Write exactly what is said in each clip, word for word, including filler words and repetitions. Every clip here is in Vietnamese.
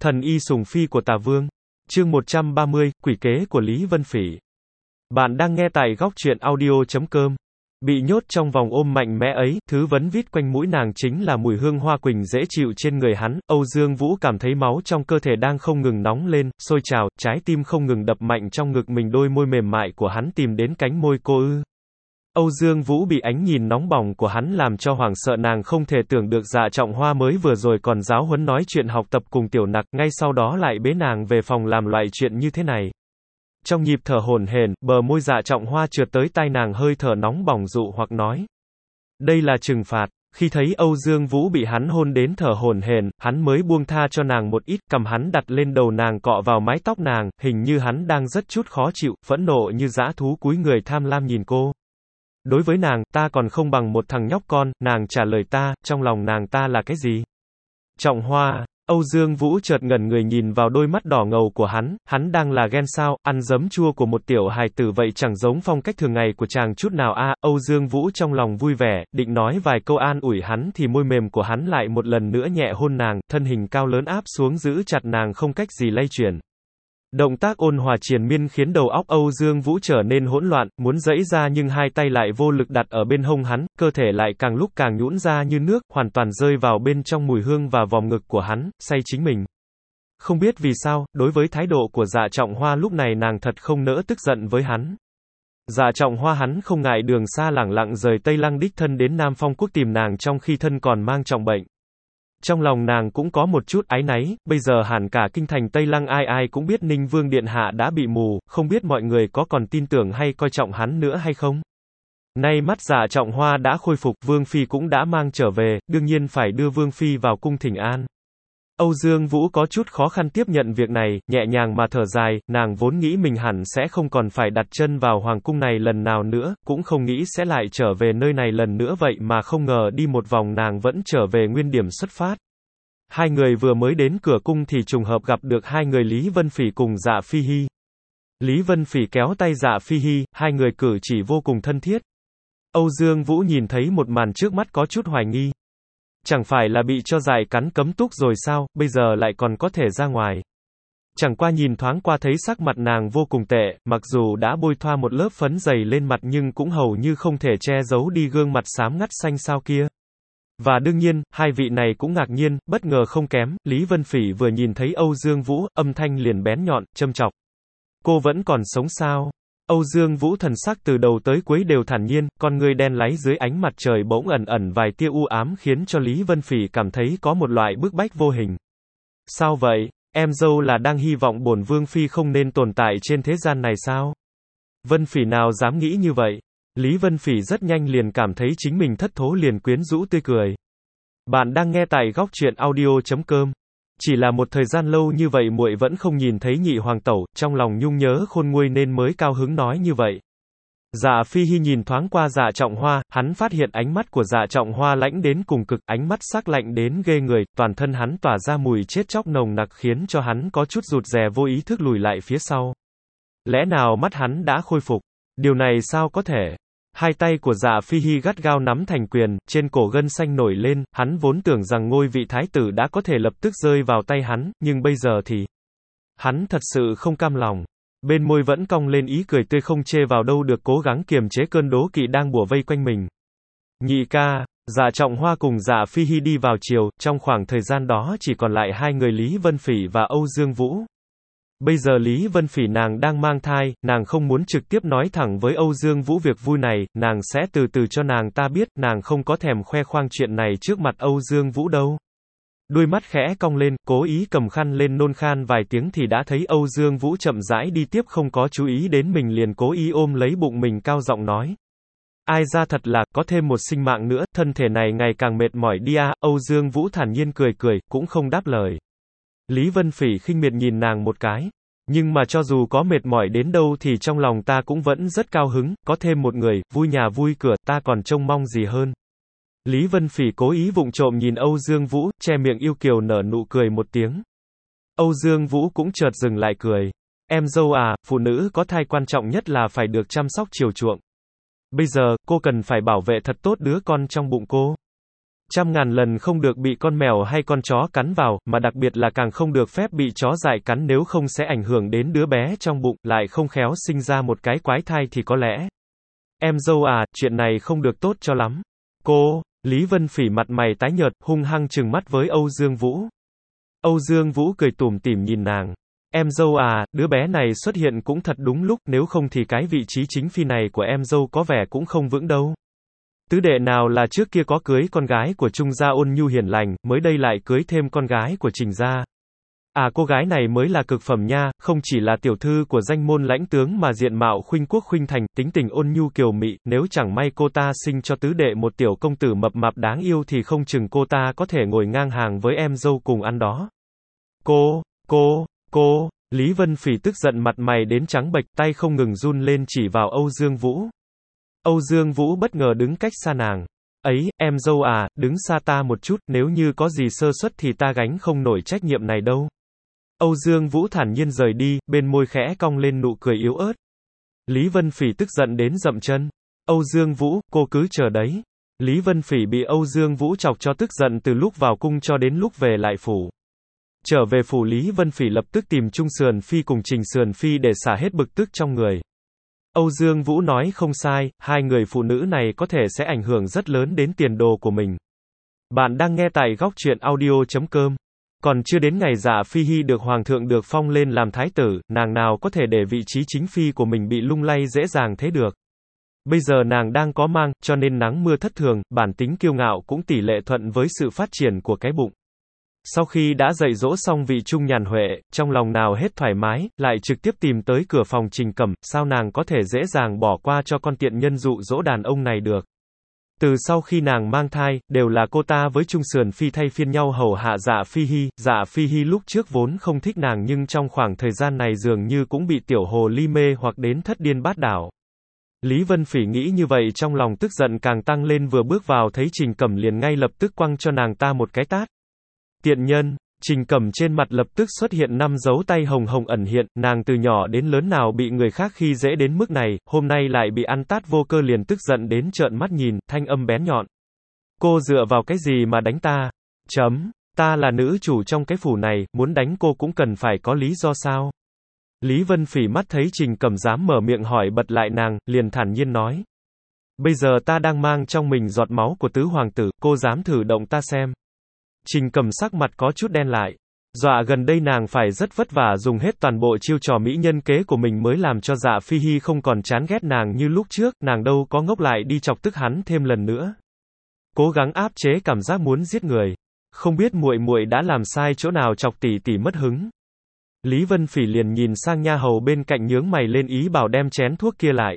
Thần y sùng phi của Tả Vương. Chương một trăm ba mươi, quỷ kế của Lý Vân Phỉ. Bạn đang nghe tại góc truyện audio chấm com. Bị nhốt trong vòng ôm mạnh mẽ ấy, thứ vấn vít quanh mũi nàng chính là mùi hương hoa quỳnh dễ chịu trên người hắn. Âu Dương Vũ cảm thấy máu trong cơ thể đang không ngừng nóng lên, sôi trào, trái tim không ngừng đập mạnh trong ngực mình, đôi môi mềm mại của hắn tìm đến cánh môi cô ư. Âu Dương Vũ bị ánh nhìn nóng bỏng của hắn làm cho hoảng sợ, nàng không thể tưởng được Dạ Trọng Hoa mới vừa rồi còn giáo huấn nói chuyện học tập cùng Tiểu Nặc, ngay sau đó lại bế nàng về phòng làm loại chuyện như thế này. Trong nhịp thở hổn hển, bờ môi Dạ Trọng Hoa trượt tới tai nàng, hơi thở nóng bỏng dụ hoặc nói: "Đây là trừng phạt." Khi thấy Âu Dương Vũ bị hắn hôn đến thở hổn hển, hắn mới buông tha cho nàng một ít, cầm hắn đặt lên đầu nàng, cọ vào mái tóc nàng, hình như hắn đang rất chút khó chịu, phẫn nộ như dã thú cúi người tham lam nhìn cô. "Đối với nàng, ta còn không bằng một thằng nhóc con." Nàng trả lời ta, trong lòng nàng ta là cái gì? Trọng Hoa. Âu Dương Vũ chợt ngẩn người nhìn vào đôi mắt đỏ ngầu của hắn, hắn đang là ghen sao? Ăn giấm chua của một tiểu hài tử vậy chẳng giống phong cách thường ngày của chàng chút nào a. À, Âu Dương Vũ trong lòng vui vẻ, định nói vài câu an ủi hắn thì môi mềm của hắn lại một lần nữa nhẹ hôn nàng, thân hình cao lớn áp xuống giữ chặt nàng không cách gì lay chuyển. Động tác ôn hòa triền miên khiến đầu óc Âu Dương Vũ trở nên hỗn loạn, muốn giãy ra nhưng hai tay lại vô lực đặt ở bên hông hắn, cơ thể lại càng lúc càng nhũn ra như nước, hoàn toàn rơi vào bên trong mùi hương và vòng ngực của hắn, say chính mình. Không biết vì sao, đối với thái độ của Dạ Trọng Hoa lúc này nàng thật không nỡ tức giận với hắn. Dạ Trọng Hoa hắn không ngại đường xa lẳng lặng rời Tây Lăng đích thân đến Nam Phong Quốc tìm nàng trong khi thân còn mang trọng bệnh. Trong lòng nàng cũng có một chút áy náy, bây giờ hẳn cả kinh thành Tây Lăng ai ai cũng biết Ninh Vương Điện Hạ đã bị mù, không biết mọi người có còn tin tưởng hay coi trọng hắn nữa hay không. Nay mắt Dạ Trọng Hoa đã khôi phục, Vương Phi cũng đã mang trở về, đương nhiên phải đưa Vương Phi vào cung thỉnh an. Âu Dương Vũ có chút khó khăn tiếp nhận việc này, nhẹ nhàng mà thở dài, nàng vốn nghĩ mình hẳn sẽ không còn phải đặt chân vào hoàng cung này lần nào nữa, cũng không nghĩ sẽ lại trở về nơi này lần nữa, vậy mà không ngờ đi một vòng nàng vẫn trở về nguyên điểm xuất phát. Hai người vừa mới đến cửa cung thì trùng hợp gặp được hai người Lý Vân Phỉ cùng Dạ Phi Hi. Lý Vân Phỉ kéo tay Dạ Phi Hi, hai người cử chỉ vô cùng thân thiết. Âu Dương Vũ nhìn thấy một màn trước mắt có chút hoài nghi. Chẳng phải là bị cho dại cắn cấm túc rồi sao, bây giờ lại còn có thể ra ngoài. Chẳng qua nhìn thoáng qua thấy sắc mặt nàng vô cùng tệ, mặc dù đã bôi thoa một lớp phấn dày lên mặt nhưng cũng hầu như không thể che giấu đi gương mặt xám ngắt xanh xao kia. Và đương nhiên, hai vị này cũng ngạc nhiên, bất ngờ không kém, Lý Vân Phỉ vừa nhìn thấy Âu Dương Vũ, âm thanh liền bén nhọn, châm chọc. "Cô vẫn còn sống sao?" Âu Dương Vũ thần sắc từ đầu tới cuối đều thản nhiên, con ngươi đen láy dưới ánh mặt trời bỗng ẩn ẩn vài tia u ám khiến cho Lý Vân Phỉ cảm thấy có một loại bức bách vô hình. "Sao vậy? Em dâu là đang hy vọng bổn Vương Phi không nên tồn tại trên thế gian này sao?" Vân Phỉ nào dám nghĩ như vậy. Lý Vân Phỉ rất nhanh liền cảm thấy chính mình thất thố, liền quyến rũ tươi cười. Bạn đang nghe tại góc truyện audio chấm com. Chỉ là một thời gian lâu như vậy muội vẫn không nhìn thấy nhị hoàng tẩu, trong lòng nhung nhớ khôn nguôi nên mới cao hứng nói như vậy. Dạ Phi Hi nhìn thoáng qua Dạ Trọng Hoa, hắn phát hiện ánh mắt của Dạ Trọng Hoa lãnh đến cùng cực, ánh mắt sắc lạnh đến ghê người, toàn thân hắn tỏa ra mùi chết chóc nồng nặc khiến cho hắn có chút rụt rè, vô ý thức lùi lại phía sau. Lẽ nào mắt hắn đã khôi phục? Điều này sao có thể? Hai tay của Dạ Phi Hi gắt gao nắm thành quyền, trên cổ gân xanh nổi lên, hắn vốn tưởng rằng ngôi vị thái tử đã có thể lập tức rơi vào tay hắn, nhưng bây giờ thì... Hắn thật sự không cam lòng. Bên môi vẫn cong lên ý cười tươi, không chê vào đâu được, cố gắng kiềm chế cơn đố kỵ đang bủa vây quanh mình. Nhị ca. Dạ Trọng Hoa cùng Dạ Phi Hi đi vào chiều, trong khoảng thời gian đó chỉ còn lại hai người Lý Vân Phỉ và Âu Dương Vũ. Bây giờ Lý Vân Phỉ nàng đang mang thai, nàng không muốn trực tiếp nói thẳng với Âu Dương Vũ việc vui này, nàng sẽ từ từ cho nàng ta biết, nàng không có thèm khoe khoang chuyện này trước mặt Âu Dương Vũ đâu. Đôi mắt khẽ cong lên, cố ý cầm khăn lên nôn khan vài tiếng thì đã thấy Âu Dương Vũ chậm rãi đi tiếp, không có chú ý đến mình liền cố ý ôm lấy bụng mình cao giọng nói. Ai ra thật là, có thêm một sinh mạng nữa, thân thể này ngày càng mệt mỏi đi à. Âu Dương Vũ thản nhiên cười cười, cũng không đáp lời. Lý Vân Phỉ khinh miệt nhìn nàng một cái. Nhưng mà cho dù có mệt mỏi đến đâu thì trong lòng ta cũng vẫn rất cao hứng, có thêm một người, vui nhà vui cửa, ta còn trông mong gì hơn. Lý Vân Phỉ cố ý vụng trộm nhìn Âu Dương Vũ, che miệng yêu kiều nở nụ cười một tiếng. Âu Dương Vũ cũng chợt dừng lại cười. Em dâu à, phụ nữ có thai quan trọng nhất là phải được chăm sóc chiều chuộng. Bây giờ, cô cần phải bảo vệ thật tốt đứa con trong bụng cô. Trăm ngàn lần không được bị con mèo hay con chó cắn vào, mà đặc biệt là càng không được phép bị chó dại cắn, nếu không sẽ ảnh hưởng đến đứa bé trong bụng, lại không khéo sinh ra một cái quái thai thì có lẽ. Em dâu à, chuyện này không được tốt cho lắm. Cô, Lý Vân Phỉ mặt mày tái nhợt, hung hăng trừng mắt với Âu Dương Vũ. Âu Dương Vũ cười tủm tỉm nhìn nàng. Em dâu à, đứa bé này xuất hiện cũng thật đúng lúc, nếu không thì cái vị trí chính phi này của em dâu có vẻ cũng không vững đâu. Tứ đệ nào là trước kia có cưới con gái của Trung gia ôn nhu hiền lành, mới đây lại cưới thêm con gái của Trình gia. À, cô gái này mới là cực phẩm nha, không chỉ là tiểu thư của danh môn lãnh tướng mà diện mạo khuynh quốc khuynh thành, tính tình ôn nhu kiều mị, nếu chẳng may cô ta sinh cho tứ đệ một tiểu công tử mập mạp đáng yêu thì không chừng cô ta có thể ngồi ngang hàng với em dâu cùng ăn đó. Cô, cô, cô, Lý Vân Phỉ tức giận mặt mày đến trắng bệch, tay không ngừng run lên chỉ vào Âu Dương Vũ. Âu Dương Vũ bất ngờ đứng cách xa nàng. Ấy, em dâu à, đứng xa ta một chút, nếu như có gì sơ suất thì ta gánh không nổi trách nhiệm này đâu. Âu Dương Vũ thản nhiên rời đi, bên môi khẽ cong lên nụ cười yếu ớt. Lý Vân Phỉ tức giận đến dậm chân. Âu Dương Vũ, cô cứ chờ đấy. Lý Vân Phỉ bị Âu Dương Vũ chọc cho tức giận từ lúc vào cung cho đến lúc về lại phủ. Trở về phủ, Lý Vân Phỉ lập tức tìm Trung Sườn Phi cùng Trình Sườn Phi để xả hết bực tức trong người. Âu Dương Vũ nói không sai, hai người phụ nữ này có thể sẽ ảnh hưởng rất lớn đến tiền đồ của mình. Bạn đang nghe tại góc truyện audio chấm com. Còn chưa đến ngày Dạ Phi Hi được hoàng thượng được phong lên làm thái tử, nàng nào có thể để vị trí chính phi của mình bị lung lay dễ dàng thế được. Bây giờ nàng đang có mang, cho nên nắng mưa thất thường, bản tính kiêu ngạo cũng tỷ lệ thuận với sự phát triển của cái bụng. Sau khi đã dạy dỗ xong vị Trung Nhàn Huệ, trong lòng nào hết thoải mái, lại trực tiếp tìm tới cửa phòng Trình Cẩm, sao nàng có thể dễ dàng bỏ qua cho con tiện nhân dụ dỗ đàn ông này được. Từ sau khi nàng mang thai, đều là cô ta với Trung Sườn Phi thay phiên nhau hầu hạ Dạ Phi Hi. Dạ Phi Hi lúc trước vốn không thích nàng nhưng trong khoảng thời gian này dường như cũng bị tiểu hồ ly mê hoặc đến thất điên bát đảo. Lý Vân Phỉ nghĩ như vậy trong lòng tức giận càng tăng lên, vừa bước vào thấy Trình Cẩm liền ngay lập tức quăng cho nàng ta một cái tát. Tiện nhân, Trình Cẩm trên mặt lập tức xuất hiện năm dấu tay hồng hồng ẩn hiện, nàng từ nhỏ đến lớn nào bị người khác khi dễ đến mức này, hôm nay lại bị ăn tát vô cơ liền tức giận đến trợn mắt nhìn, thanh âm bén nhọn. Cô dựa vào cái gì mà đánh ta? Chấm, ta là nữ chủ trong cái phủ này, muốn đánh cô cũng cần phải có lý do sao? Lý Vân Phỉ mắt thấy Trình Cẩm dám mở miệng hỏi bật lại nàng, liền thản nhiên nói. Bây giờ ta đang mang trong mình giọt máu của tứ hoàng tử, cô dám thử động ta xem. Trình Cẩm sắc mặt có chút đen lại. Dọa gần đây nàng phải rất vất vả dùng hết toàn bộ chiêu trò mỹ nhân kế của mình mới làm cho Dạ Phi Hi không còn chán ghét nàng như lúc trước, nàng đâu có ngốc lại đi chọc tức hắn thêm lần nữa. Cố gắng áp chế cảm giác muốn giết người. Không biết muội muội đã làm sai chỗ nào chọc tỷ tỷ mất hứng. Lý Vân Phỉ liền nhìn sang nha hầu bên cạnh nhướng mày lên ý bảo đem chén thuốc kia lại.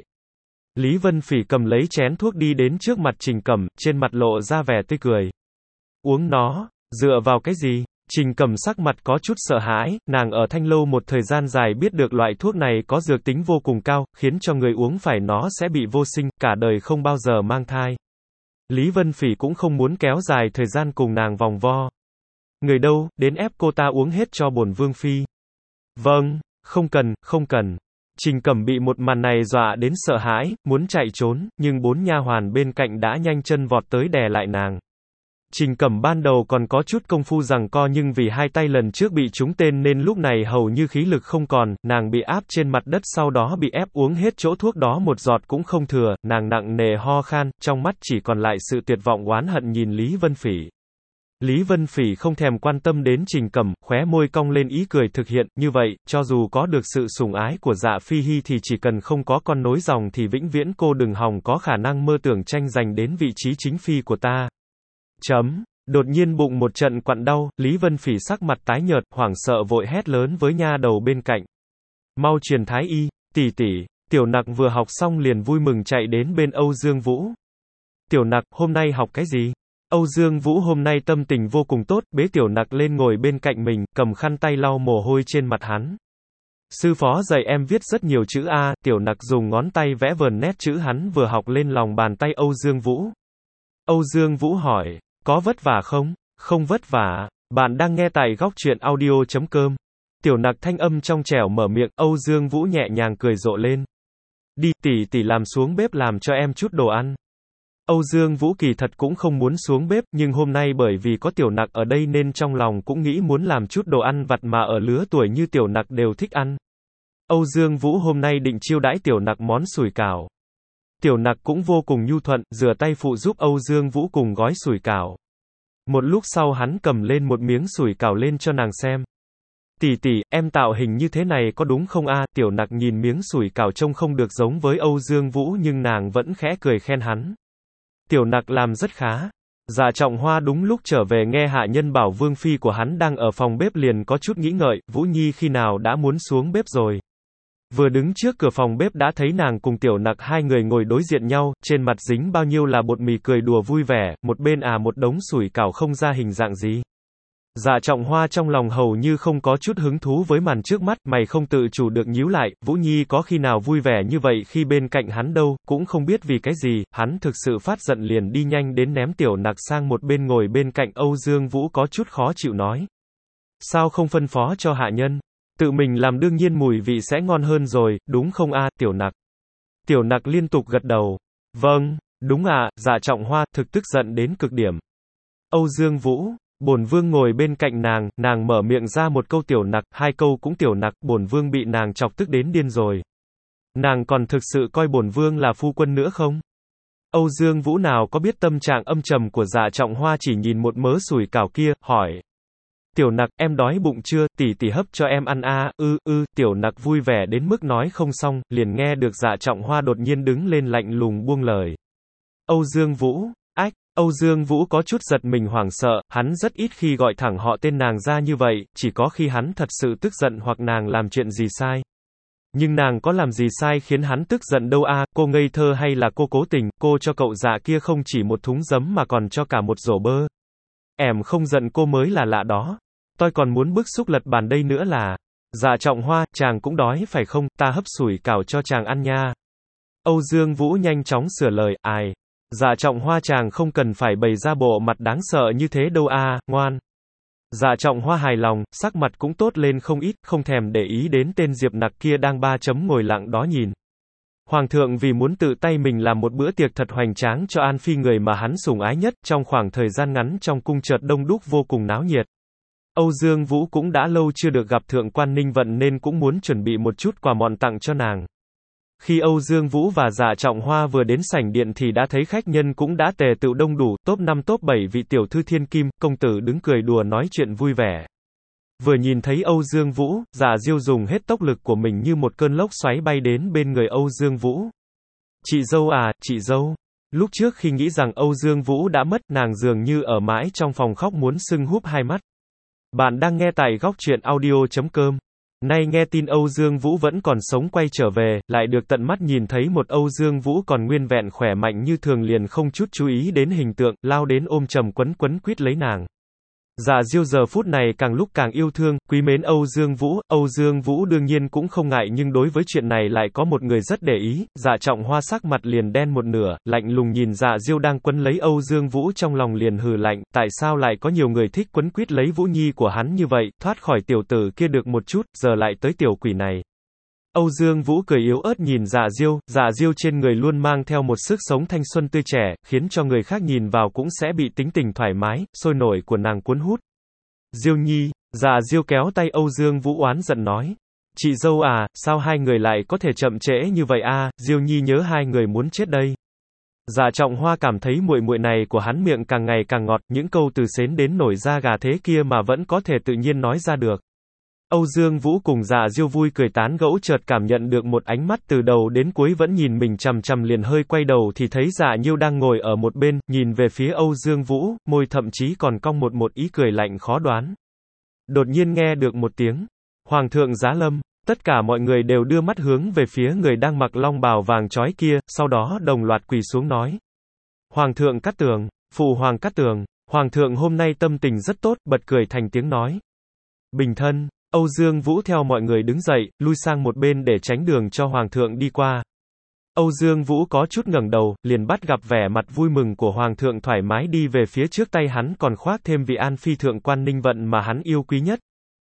Lý Vân Phỉ cầm lấy chén thuốc đi đến trước mặt Trình Cẩm, trên mặt lộ ra vẻ tươi cười. Uống nó. Dựa vào cái gì? Trình Cẩm sắc mặt có chút sợ hãi, nàng ở Thanh Lâu một thời gian dài biết được loại thuốc này có dược tính vô cùng cao, khiến cho người uống phải nó sẽ bị vô sinh, cả đời không bao giờ mang thai. Lý Vân Phỉ cũng không muốn kéo dài thời gian cùng nàng vòng vo. Người đâu, đến ép cô ta uống hết cho bổn vương phi. Vâng, không cần, không cần. Trình Cẩm bị một màn này dọa đến sợ hãi, muốn chạy trốn, nhưng bốn nha hoàn bên cạnh đã nhanh chân vọt tới đè lại nàng. Trình Cẩm ban đầu còn có chút công phu giằng co nhưng vì hai tay lần trước bị trúng tên nên lúc này hầu như khí lực không còn, nàng bị áp trên mặt đất sau đó bị ép uống hết chỗ thuốc đó một giọt cũng không thừa, nàng nặng nề ho khan, trong mắt chỉ còn lại sự tuyệt vọng oán hận nhìn Lý Vân Phỉ. Lý Vân Phỉ không thèm quan tâm đến Trình Cẩm, khóe môi cong lên ý cười thực hiện, như vậy, cho dù có được sự sủng ái của Dạ Phi Hi thì chỉ cần không có con nối dòng thì vĩnh viễn cô đừng hòng có khả năng mơ tưởng tranh giành đến vị trí chính phi của ta. Chấm. Đột nhiên bụng một trận quặn đau, Lý Vân Phỉ sắc mặt tái nhợt, hoảng sợ vội hét lớn với nha đầu bên cạnh. Mau truyền thái y, tỷ tỷ. Tiểu Nặc vừa học xong liền vui mừng chạy đến bên Âu Dương Vũ. Tiểu Nặc, hôm nay học cái gì? Âu Dương Vũ hôm nay tâm tình vô cùng tốt, bế Tiểu Nặc lên ngồi bên cạnh mình, cầm khăn tay lau mồ hôi trên mặt hắn. Sư phó dạy em viết rất nhiều chữ A, Tiểu Nặc dùng ngón tay vẽ vờn nét chữ hắn vừa học lên lòng bàn tay Âu Dương Vũ. Âu Dương Vũ hỏi, có vất vả không? Không vất vả. Bạn đang nghe tại góc truyện audio chấm com. Tiểu Nặc thanh âm trong trẻo mở miệng, Âu Dương Vũ nhẹ nhàng cười rộ lên. Đi, tỷ tỷ làm xuống bếp làm cho em chút đồ ăn. Âu Dương Vũ kỳ thật cũng không muốn xuống bếp, nhưng hôm nay bởi vì có Tiểu Nặc ở đây nên trong lòng cũng nghĩ muốn làm chút đồ ăn vặt mà ở lứa tuổi như Tiểu Nặc đều thích ăn. Âu Dương Vũ hôm nay định chiêu đãi Tiểu Nặc món sủi cảo. Tiểu Nặc cũng vô cùng nhu thuận, rửa tay phụ giúp Âu Dương Vũ cùng gói sủi cảo. Một lúc sau hắn cầm lên một miếng sủi cảo lên cho nàng xem. Tỷ tỷ, em tạo hình như thế này có đúng không a? Tiểu Nặc nhìn miếng sủi cảo trông không được giống với Âu Dương Vũ nhưng nàng vẫn khẽ cười khen hắn. Tiểu Nặc làm rất khá. Dạ Trọng Hoa đúng lúc trở về nghe hạ nhân bảo vương phi của hắn đang ở phòng bếp liền có chút nghĩ ngợi, Vũ Nhi khi nào đã muốn xuống bếp rồi. Vừa đứng trước cửa phòng bếp đã thấy nàng cùng Tiểu Nặc hai người ngồi đối diện nhau, trên mặt dính bao nhiêu là bột mì cười đùa vui vẻ, một bên à một đống sủi cảo không ra hình dạng gì. Dạ Trọng Hoa trong lòng hầu như không có chút hứng thú với màn trước mắt, mày không tự chủ được nhíu lại, Vũ Nhi có khi nào vui vẻ như vậy khi bên cạnh hắn đâu, cũng không biết vì cái gì, hắn thực sự phát giận liền đi nhanh đến ném Tiểu Nặc sang một bên ngồi bên cạnh. Âu Dương Vũ có chút khó chịu nói. Sao không phân phó cho hạ nhân? Tự mình làm đương nhiên mùi vị sẽ ngon hơn rồi, đúng không a, Tiểu Nặc? Tiểu Nặc liên tục gật đầu. Vâng, đúng à, Dạ Trọng Hoa thực tức giận đến cực điểm. Âu Dương Vũ, bổn vương ngồi bên cạnh nàng, nàng mở miệng ra một câu Tiểu Nặc, hai câu cũng Tiểu Nặc, bổn vương bị nàng chọc tức đến điên rồi. Nàng còn thực sự coi bổn vương là phu quân nữa không? Âu Dương Vũ nào có biết tâm trạng âm trầm của Dạ Trọng Hoa, chỉ nhìn một mớ sủi cảo kia, hỏi. Tiểu Nặc, em đói bụng chưa, tỷ tỷ hấp cho em ăn a, ư, ư, Tiểu Nặc vui vẻ đến mức nói không xong, liền nghe được Dạ Trọng Hoa đột nhiên đứng lên lạnh lùng buông lời. Âu Dương Vũ, ách, Âu Dương Vũ có chút giật mình hoảng sợ, hắn rất ít khi gọi thẳng họ tên nàng ra như vậy, chỉ có khi hắn thật sự tức giận hoặc nàng làm chuyện gì sai. Nhưng nàng có làm gì sai khiến hắn tức giận đâu a, cô ngây thơ hay là cô cố tình, cô cho cậu Dạ kia không chỉ một thúng giấm mà còn cho cả một rổ bơ. Em không giận cô mới là lạ đó. Tôi còn muốn bức xúc lật bàn đây nữa là. Dạ Trọng Hoa, chàng cũng đói phải không, ta hấp sủi cảo cho chàng ăn nha. Âu Dương Vũ nhanh chóng sửa lời, ai. Dạ Trọng Hoa chàng không cần phải bày ra bộ mặt đáng sợ như thế đâu a, ngoan. Dạ Trọng Hoa hài lòng, sắc mặt cũng tốt lên không ít, không thèm để ý đến tên Diệp Nặc kia đang ba chấm ngồi lặng đó nhìn. Hoàng thượng vì muốn tự tay mình làm một bữa tiệc thật hoành tráng cho An Phi người mà hắn sủng ái nhất, trong khoảng thời gian ngắn trong cung chợt đông đúc vô cùng náo nhiệt. Âu Dương Vũ cũng đã lâu chưa được gặp Thượng quan Ninh Vận nên cũng muốn chuẩn bị một chút quà mọn tặng cho nàng. Khi Âu Dương Vũ và Dạ Trọng Hoa vừa đến sảnh điện thì đã thấy khách nhân cũng đã tề tựu đông đủ, top năm top bảy vị tiểu thư thiên kim, công tử đứng cười đùa nói chuyện vui vẻ. Vừa nhìn thấy Âu Dương Vũ, Dạ Diêu dùng hết tốc lực của mình như một cơn lốc xoáy bay đến bên người Âu Dương Vũ. Chị dâu à, chị dâu. Lúc trước khi nghĩ rằng Âu Dương Vũ đã mất, nàng dường như ở mãi trong phòng khóc muốn sưng húp hai mắt. Bạn đang nghe tại góc truyện audio chấm com. Nay nghe tin Âu Dương Vũ vẫn còn sống quay trở về, lại được tận mắt nhìn thấy một Âu Dương Vũ còn nguyên vẹn khỏe mạnh như thường liền không chút chú ý đến hình tượng, lao đến ôm chầm quấn quấn quýt lấy nàng. Dạ Diêu giờ phút này càng lúc càng yêu thương, quý mến Âu Dương Vũ, Âu Dương Vũ đương nhiên cũng không ngại nhưng đối với chuyện này lại có một người rất để ý, Dạ Trọng Hoa sắc mặt liền đen một nửa, lạnh lùng nhìn Dạ Diêu đang quấn lấy Âu Dương Vũ trong lòng liền hừ lạnh, tại sao lại có nhiều người thích quấn quýt lấy Vũ Nhi của hắn như vậy, thoát khỏi tiểu tử kia được một chút, giờ lại tới tiểu quỷ này. Âu Dương Vũ cười yếu ớt nhìn Dạ Diêu, Dạ Diêu trên người luôn mang theo một sức sống thanh xuân tươi trẻ, khiến cho người khác nhìn vào cũng sẽ bị tính tình thoải mái, sôi nổi của nàng cuốn hút. Diêu Nhi, Dạ Diêu kéo tay Âu Dương Vũ oán giận nói. Chị dâu à, sao hai người lại có thể chậm trễ như vậy a? Diêu Nhi nhớ hai người muốn chết đây. Dạ Trọng Hoa cảm thấy muội muội này của hắn miệng càng ngày càng ngọt, những câu từ sến đến nổi da gà thế kia mà vẫn có thể tự nhiên nói ra được. Âu Dương Vũ cùng Dạ Diêu vui cười tán gẫu chợt cảm nhận được một ánh mắt từ đầu đến cuối vẫn nhìn mình chằm chằm liền hơi quay đầu thì thấy Dạ Nhiêu đang ngồi ở một bên, nhìn về phía Âu Dương Vũ, môi thậm chí còn cong một một ý cười lạnh khó đoán. Đột nhiên nghe được một tiếng, Hoàng thượng giá lâm, tất cả mọi người đều đưa mắt hướng về phía người đang mặc long bào vàng chói kia, sau đó đồng loạt quỳ xuống nói. Hoàng thượng Cát Tường, phụ hoàng Cát Tường, Hoàng thượng hôm nay tâm tình rất tốt, bật cười thành tiếng nói. Bình thân. Âu Dương Vũ theo mọi người đứng dậy, lui sang một bên để tránh đường cho Hoàng thượng đi qua. Âu Dương Vũ có chút ngẩng đầu, liền bắt gặp vẻ mặt vui mừng của Hoàng thượng thoải mái đi về phía trước tay hắn còn khoác thêm vị An Phi Thượng quan Ninh Vận mà hắn yêu quý nhất.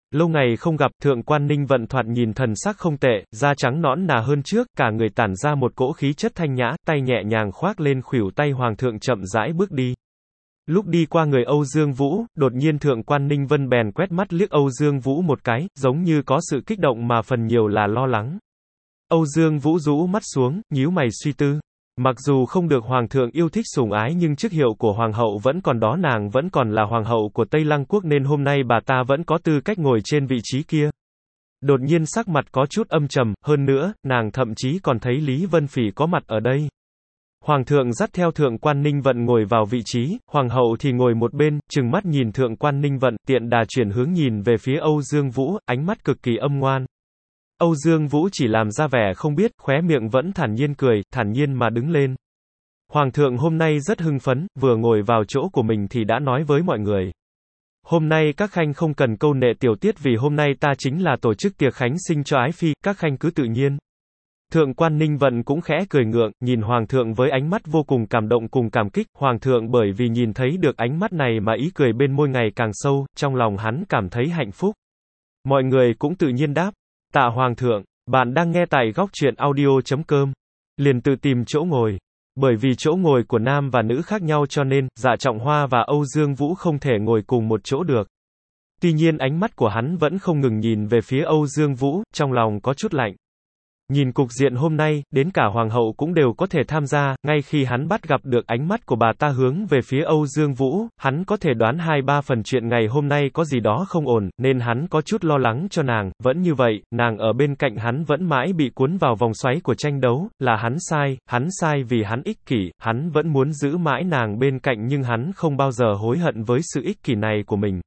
Lâu ngày không gặp, thượng quan Ninh Vận thoạt nhìn thần sắc không tệ, da trắng nõn nà hơn trước, cả người tản ra một cỗ khí chất thanh nhã, tay nhẹ nhàng khoác lên khuỷu tay hoàng thượng chậm rãi bước đi. Lúc đi qua người Âu Dương Vũ, đột nhiên thượng quan Ninh Vân bèn quét mắt liếc Âu Dương Vũ một cái, giống như có sự kích động mà phần nhiều là lo lắng. Âu Dương Vũ rũ mắt xuống, nhíu mày suy tư. Mặc dù không được hoàng thượng yêu thích sủng ái nhưng chức hiệu của hoàng hậu vẫn còn đó, nàng vẫn còn là hoàng hậu của Tây Lăng quốc nên hôm nay bà ta vẫn có tư cách ngồi trên vị trí kia. Đột nhiên sắc mặt có chút âm trầm, hơn nữa, nàng thậm chí còn thấy Lý Vân Phỉ có mặt ở đây. Hoàng thượng dắt theo thượng quan Ninh Vận ngồi vào vị trí, hoàng hậu thì ngồi một bên, trừng mắt nhìn thượng quan Ninh Vận, tiện đà chuyển hướng nhìn về phía Âu Dương Vũ, ánh mắt cực kỳ âm ngoan. Âu Dương Vũ chỉ làm ra vẻ không biết, khóe miệng vẫn thản nhiên cười, thản nhiên mà đứng lên. Hoàng thượng hôm nay rất hưng phấn, vừa ngồi vào chỗ của mình thì đã nói với mọi người. Hôm nay các khanh không cần câu nệ tiểu tiết vì hôm nay ta chính là tổ chức tiệc khánh sinh cho ái phi, các khanh cứ tự nhiên. Thượng quan Ninh Vận cũng khẽ cười ngượng, nhìn hoàng thượng với ánh mắt vô cùng cảm động cùng cảm kích, hoàng thượng bởi vì nhìn thấy được ánh mắt này mà ý cười bên môi ngày càng sâu, trong lòng hắn cảm thấy hạnh phúc. Mọi người cũng tự nhiên đáp. Tạ hoàng thượng, bạn đang nghe tại góc truyện audio chấm com. Liền tự tìm chỗ ngồi. Bởi vì chỗ ngồi của nam và nữ khác nhau cho nên, Dạ Trọng Hoa và Âu Dương Vũ không thể ngồi cùng một chỗ được. Tuy nhiên ánh mắt của hắn vẫn không ngừng nhìn về phía Âu Dương Vũ, trong lòng có chút lạnh. Nhìn cục diện hôm nay, đến cả hoàng hậu cũng đều có thể tham gia, ngay khi hắn bắt gặp được ánh mắt của bà ta hướng về phía Âu Dương Vũ, hắn có thể đoán hai ba phần chuyện ngày hôm nay có gì đó không ổn, nên hắn có chút lo lắng cho nàng, vẫn như vậy, nàng ở bên cạnh hắn vẫn mãi bị cuốn vào vòng xoáy của tranh đấu, là hắn sai, hắn sai vì hắn ích kỷ, hắn vẫn muốn giữ mãi nàng bên cạnh nhưng hắn không bao giờ hối hận với sự ích kỷ này của mình.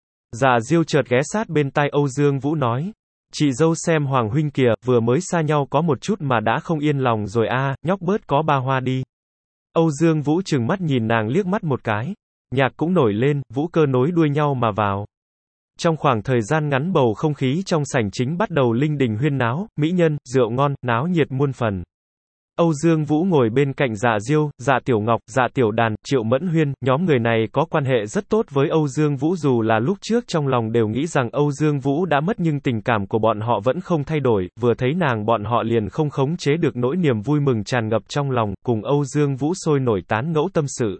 Dạ Diêu chợt ghé sát bên tai Âu Dương Vũ nói. Chị dâu xem hoàng huynh kìa, vừa mới xa nhau có một chút mà đã không yên lòng rồi a, à, nhóc bớt có ba hoa đi. Âu Dương Vũ trừng mắt nhìn nàng liếc mắt một cái. Nhạc cũng nổi lên, vũ cơ nối đuôi nhau mà vào. Trong khoảng thời gian ngắn bầu không khí trong sảnh chính bắt đầu linh đình huyên náo, mỹ nhân, rượu ngon, náo nhiệt muôn phần. Âu Dương Vũ ngồi bên cạnh Dạ Diêu, Dạ Tiểu Ngọc, Dạ Tiểu Đàn, Triệu Mẫn Huyên, nhóm người này có quan hệ rất tốt với Âu Dương Vũ dù là lúc trước trong lòng đều nghĩ rằng Âu Dương Vũ đã mất nhưng tình cảm của bọn họ vẫn không thay đổi, vừa thấy nàng bọn họ liền không khống chế được nỗi niềm vui mừng tràn ngập trong lòng, cùng Âu Dương Vũ sôi nổi tán ngẫu tâm sự.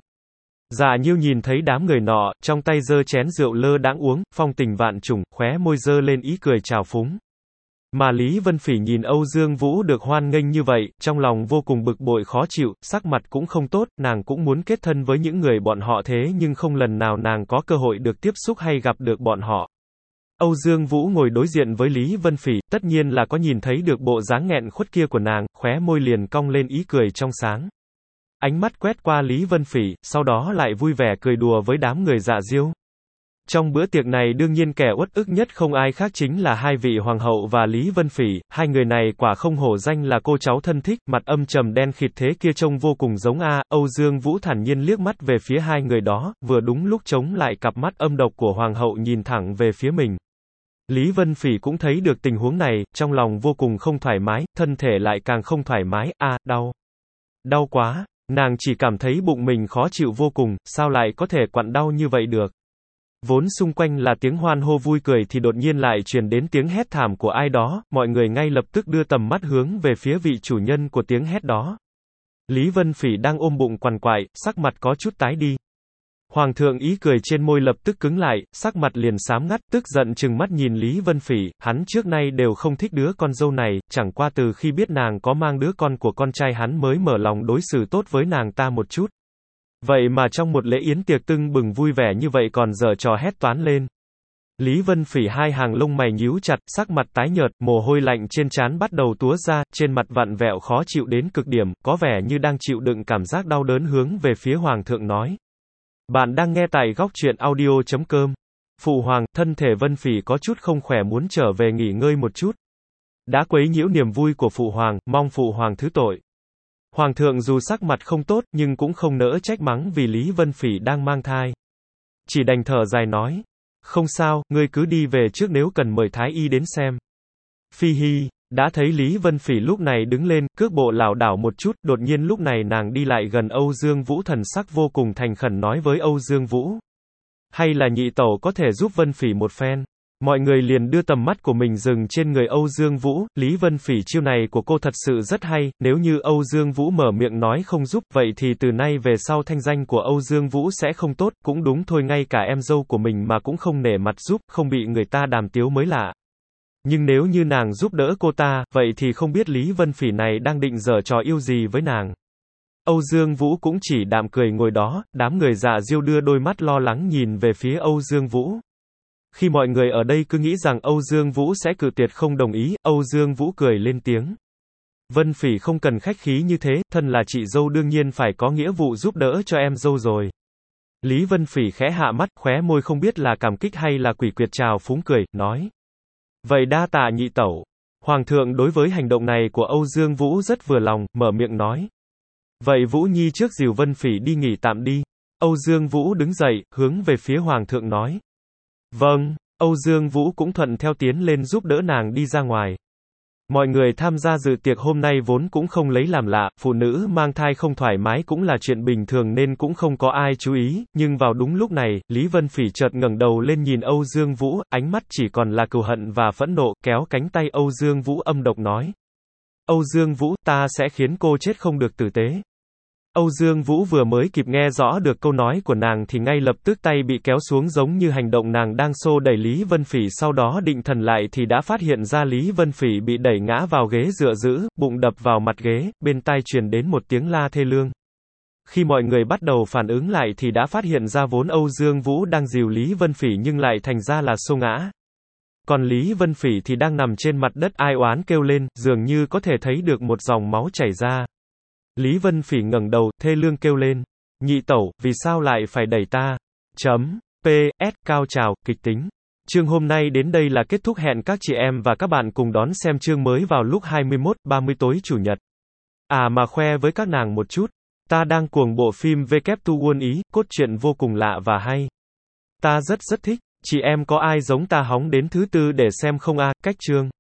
Dạ Nhiêu nhìn thấy đám người nọ, trong tay giơ chén rượu lơ đãng uống, phong tình vạn trùng, khóe môi giơ lên ý cười trào phúng. Mà Lý Vân Phỉ nhìn Âu Dương Vũ được hoan nghênh như vậy, trong lòng vô cùng bực bội khó chịu, sắc mặt cũng không tốt, nàng cũng muốn kết thân với những người bọn họ thế nhưng không lần nào nàng có cơ hội được tiếp xúc hay gặp được bọn họ. Âu Dương Vũ ngồi đối diện với Lý Vân Phỉ, tất nhiên là có nhìn thấy được bộ dáng nghẹn khuất kia của nàng, khóe môi liền cong lên ý cười trong sáng. Ánh mắt quét qua Lý Vân Phỉ, sau đó lại vui vẻ cười đùa với đám người Dạ Diêu. Trong bữa tiệc này đương nhiên kẻ uất ức nhất không ai khác chính là hai vị hoàng hậu và Lý Vân Phỉ, hai người này quả không hổ danh là cô cháu thân thích, mặt âm trầm đen khịt thế kia trông vô cùng giống a. Âu Dương Vũ thản nhiên liếc mắt về phía hai người đó, vừa đúng lúc chống lại cặp mắt âm độc của hoàng hậu nhìn thẳng về phía mình. Lý Vân Phỉ cũng thấy được tình huống này, trong lòng vô cùng không thoải mái, thân thể lại càng không thoải mái, a, đau. Đau quá, nàng chỉ cảm thấy bụng mình khó chịu vô cùng, sao lại có thể quặn đau như vậy được. Vốn xung quanh là tiếng hoan hô vui cười thì đột nhiên lại truyền đến tiếng hét thảm của ai đó, mọi người ngay lập tức đưa tầm mắt hướng về phía vị chủ nhân của tiếng hét đó. Lý Vân Phỉ đang ôm bụng quằn quại, sắc mặt có chút tái đi. Hoàng thượng ý cười trên môi lập tức cứng lại, sắc mặt liền xám ngắt, tức giận trừng mắt nhìn Lý Vân Phỉ, hắn trước nay đều không thích đứa con dâu này, chẳng qua từ khi biết nàng có mang đứa con của con trai hắn mới mở lòng đối xử tốt với nàng ta một chút. Vậy mà trong một lễ yến tiệc tưng bừng vui vẻ như vậy còn giở trò hét toán lên. Lý Vân Phỉ hai hàng lông mày nhíu chặt, sắc mặt tái nhợt, mồ hôi lạnh trên trán bắt đầu túa ra, trên mặt vặn vẹo khó chịu đến cực điểm, có vẻ như đang chịu đựng cảm giác đau đớn hướng về phía hoàng thượng nói. Bạn đang nghe tại góc truyện audio chấm com. Phụ hoàng, thân thể Vân Phỉ có chút không khỏe muốn trở về nghỉ ngơi một chút. Đã quấy nhiễu niềm vui của phụ hoàng, mong phụ hoàng thứ tội. Hoàng thượng dù sắc mặt không tốt, nhưng cũng không nỡ trách mắng vì Lý Vân Phỉ đang mang thai. Chỉ đành thở dài nói. Không sao, ngươi cứ đi về trước nếu cần mời Thái Y đến xem. Phi hi, đã thấy Lý Vân Phỉ lúc này đứng lên, cước bộ lảo đảo một chút, đột nhiên lúc này nàng đi lại gần Âu Dương Vũ thần sắc vô cùng thành khẩn nói với Âu Dương Vũ. Hay là nhị tẩu có thể giúp Vân Phỉ một phen. Mọi người liền đưa tầm mắt của mình dừng trên người Âu Dương Vũ, Lý Vân Phỉ chiêu này của cô thật sự rất hay, nếu như Âu Dương Vũ mở miệng nói không giúp, vậy thì từ nay về sau thanh danh của Âu Dương Vũ sẽ không tốt, cũng đúng thôi ngay cả em dâu của mình mà cũng không nể mặt giúp, không bị người ta đàm tiếu mới lạ. Nhưng nếu như nàng giúp đỡ cô ta, vậy thì không biết Lý Vân Phỉ này đang định giở trò yêu gì với nàng. Âu Dương Vũ cũng chỉ đạm cười ngồi đó, đám người dạ diêu đưa đôi mắt lo lắng nhìn về phía Âu Dương Vũ. Khi mọi người ở đây cứ nghĩ rằng Âu Dương Vũ sẽ cự tuyệt không đồng ý, Âu Dương Vũ cười lên tiếng. Vân Phỉ không cần khách khí như thế, thân là chị dâu đương nhiên phải có nghĩa vụ giúp đỡ cho em dâu rồi. Lý Vân Phỉ khẽ hạ mắt, khóe môi không biết là cảm kích hay là quỷ quyệt trào phúng cười, nói. Vậy đa tạ nhị tẩu. Hoàng thượng đối với hành động này của Âu Dương Vũ rất vừa lòng, mở miệng nói. Vậy Vũ Nhi trước dìu Vân Phỉ đi nghỉ tạm đi. Âu Dương Vũ đứng dậy, hướng về phía Hoàng thượng nói. Vâng, Âu Dương Vũ cũng thuận theo tiến lên giúp đỡ nàng đi ra ngoài. Mọi người tham gia dự tiệc hôm nay vốn cũng không lấy làm lạ, phụ nữ mang thai không thoải mái cũng là chuyện bình thường nên cũng không có ai chú ý, nhưng vào đúng lúc này, Lý Vân Phỉ chợt ngẩng đầu lên nhìn Âu Dương Vũ, ánh mắt chỉ còn là cừu hận và phẫn nộ, kéo cánh tay Âu Dương Vũ âm độc nói. Âu Dương Vũ, ta sẽ khiến cô chết không được tử tế. Âu Dương Vũ vừa mới kịp nghe rõ được câu nói của nàng thì ngay lập tức tay bị kéo xuống giống như hành động nàng đang xô đẩy Lý Vân Phỉ, sau đó định thần lại thì đã phát hiện ra Lý Vân Phỉ bị đẩy ngã vào ghế dựa giữ, bụng đập vào mặt ghế, bên tai truyền đến một tiếng la thê lương. Khi mọi người bắt đầu phản ứng lại thì đã phát hiện ra vốn Âu Dương Vũ đang dìu Lý Vân Phỉ nhưng lại thành ra là xô ngã. Còn Lý Vân Phỉ thì đang nằm trên mặt đất ai oán kêu lên, dường như có thể thấy được một dòng máu chảy ra. Lý Vân Phỉ ngẩng đầu, thê lương kêu lên. Nhị tẩu, vì sao lại phải đẩy ta? Chấm. P S cao trào, kịch tính. Chương hôm nay đến đây là kết thúc, hẹn các chị em và các bạn cùng đón xem chương mới vào lúc hai mươi mốt ba mươi tối chủ nhật. À mà khoe với các nàng một chút. Ta đang cuồng bộ phim W to Won Ý, cốt truyện vô cùng lạ và hay. Ta rất rất thích. Chị em có ai giống ta hóng đến thứ tư để xem không a? Cách chương.